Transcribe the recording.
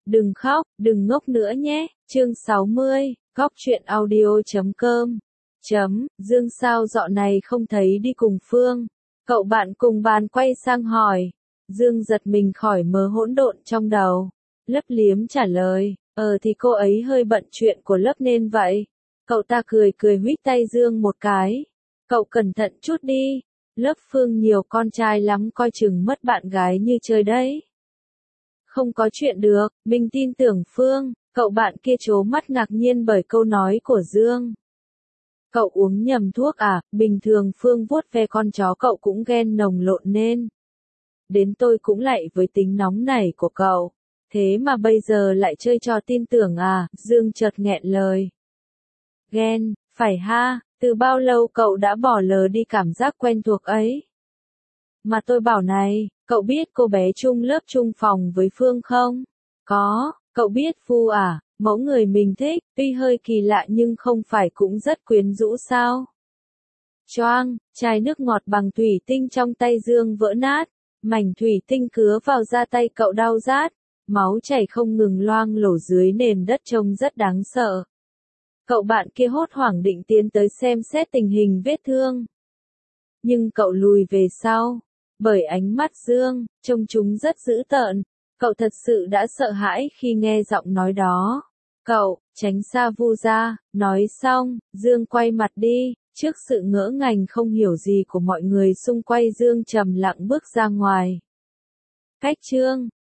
Đừng khóc, đừng ngốc nữa nhé. Chương 60, Góc truyện audio.com. Dương sao dạo này không thấy đi cùng Phương? Cậu bạn cùng bàn quay sang hỏi. Dương giật mình khỏi mớ hỗn độn trong đầu. Lấp liếm trả lời, thì cô ấy hơi bận chuyện của lớp nên vậy. Cậu ta cười cười huýt tay Dương một cái. Cậu cẩn thận chút đi. Lớp Phương nhiều con trai lắm, coi chừng mất bạn gái như chơi đấy. Không có chuyện được, mình tin tưởng Phương. Cậu bạn kia trố mắt ngạc nhiên bởi câu nói của Dương. Cậu uống nhầm thuốc à? Bình thường Phương vuốt ve con chó cậu cũng ghen nồng lộn nên. Đến tôi cũng lạy với tính nóng nảy của cậu. Thế mà bây giờ lại chơi trò tin tưởng à? Dương chợt nghẹn lời. Ghen, phải ha, từ bao lâu cậu đã bỏ lờ đi cảm giác quen thuộc ấy? Mà tôi bảo này, cậu biết cô bé chung lớp chung phòng với Phương không? Có, cậu biết Phu à, mẫu người mình thích, tuy hơi kỳ lạ nhưng không phải cũng rất quyến rũ sao? Choang, chai nước ngọt bằng thủy tinh trong tay Dương vỡ nát, mảnh thủy tinh cứa vào da tay cậu đau rát, máu chảy không ngừng loang lổ dưới nền đất trông rất đáng sợ. Cậu bạn kia hốt hoảng định tiến tới xem xét tình hình vết thương. Nhưng cậu lùi về sau. Bởi ánh mắt Dương, trông chúng rất dữ tợn. Cậu thật sự đã sợ hãi khi nghe giọng nói đó. Cậu, tránh xa Vu ra. Nói xong, Dương quay mặt đi. Trước sự ngỡ ngàng không hiểu gì của mọi người xung quanh, Dương trầm lặng bước ra ngoài. Cách chương